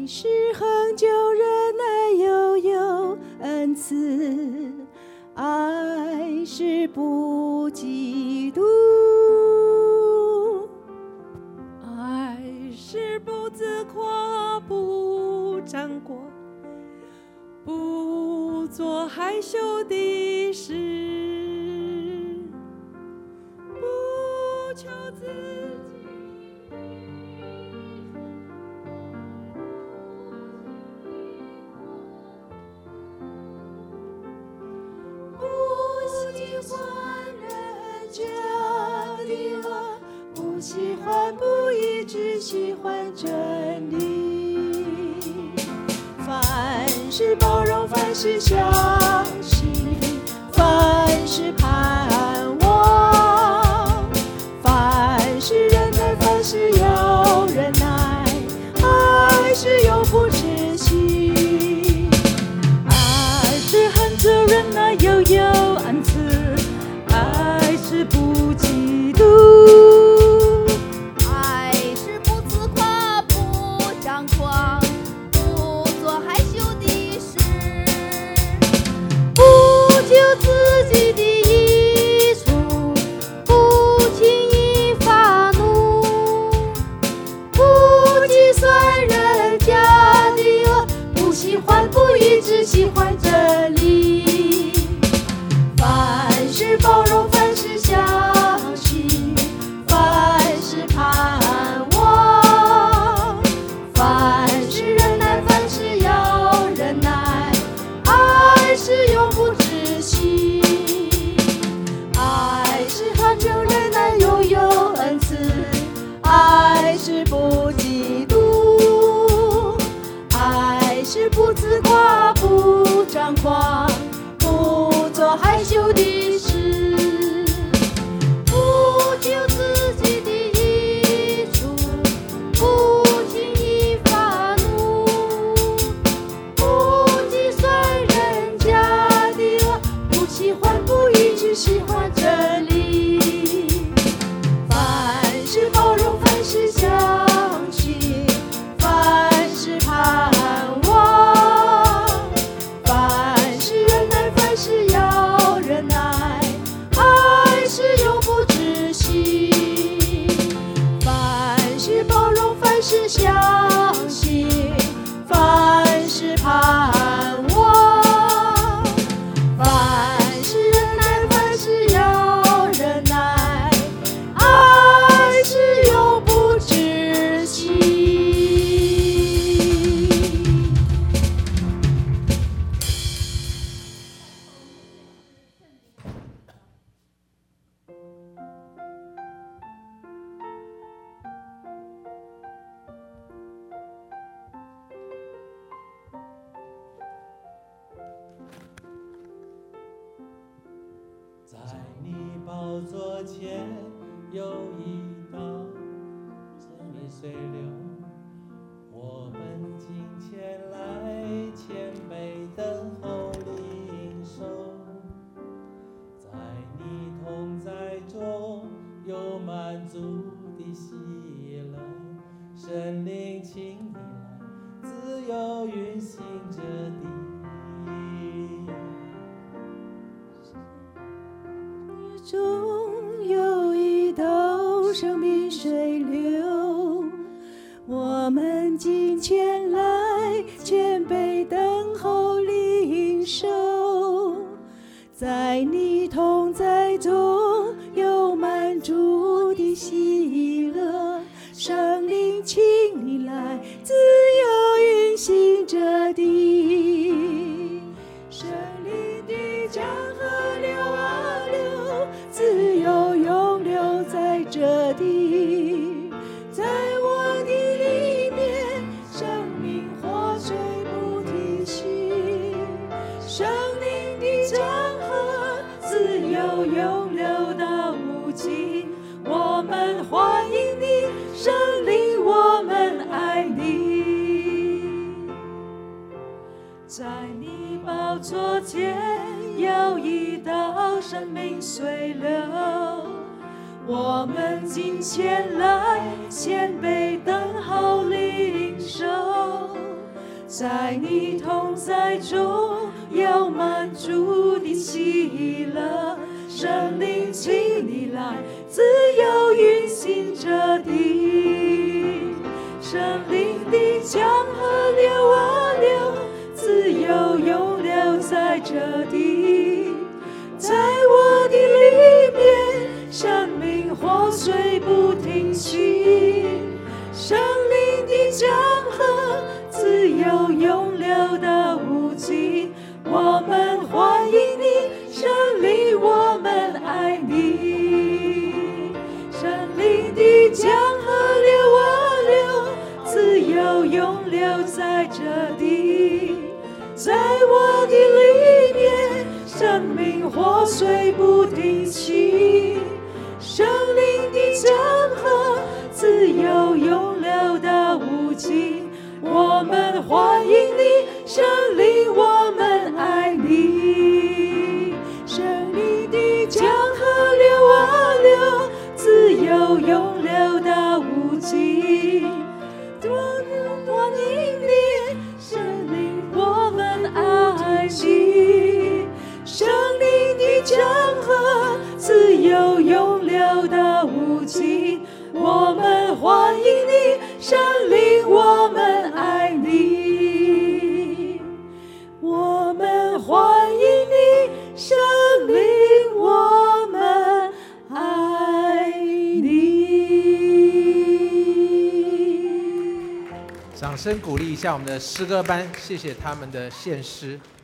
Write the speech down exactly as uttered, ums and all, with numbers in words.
是恒久忍耐，又有恩慈，爱是不嫉妒， 爱是不自夸，不张狂，不做害羞的事，不求自己。 不喜欢不义，只喜欢真理。凡事包容，凡事相信，凡事盼望，凡事忍耐，凡事要忍耐，爱是永不止息。 爱是恒久忍耐，又有恩慈，爱是不嫉妒。 只喜欢真理，凡事包容，凡事相信，凡事盼望，凡事忍耐，凡事要忍耐，爱是永不止息。爱是恒久忍耐，又有恩慈，爱是不嫉妒，爱是不自夸，不张狂，不做害羞的事，不求自己的益处，不轻易发怒，不计算人家的恶，不喜欢不义，只喜欢真理。凡事包容，凡事相信，凡事盼望，凡事忍耐，凡事要忍耐，爱是永不止息。凡事包容，凡事相信，凡事盼望，凡事忍耐，凡事要忍耐，爱是永不止息。 在你宝座前有一道生命水流，我们今前来谦卑等候领受，在你同在中有满足的喜乐，圣灵请你来自由运行这地。 中有一道生命水流，我们今前来谦卑等候领受，在你同在中有满足的喜乐，圣灵请你来自由运行这地，圣灵的江河流啊流，自由永留在这地，在我的里面，生命活水不停息，生命的江河自由永流到无尽，我们欢迎你，圣灵，我们爱你。在你宝座前有一道生命水流，我们今前来谦卑等候领受， 在你同在中有满足的喜乐，圣灵请你来，自由运行这地。圣灵的江河流啊流，自由涌流在这地。在我的里面，生命活水不停息。圣灵的江河自由涌流到无尽，我们欢迎你，圣灵，我们爱你。圣灵的江河流啊流，自由涌流在这地。在我的里面，生命活水不停息。圣灵的江河自由涌流到无尽，我们欢迎你，圣灵，我们爱你。圣灵的江河流啊流，自由涌流到无尽，欢迎你，圣灵，我们爱你。圣灵的江河自由涌流到无尽，我们欢迎你，圣灵，我们爱你。我们欢迎你，圣灵，我们爱你。 掌声鼓励一下我们的诗歌班，谢谢他们的献诗。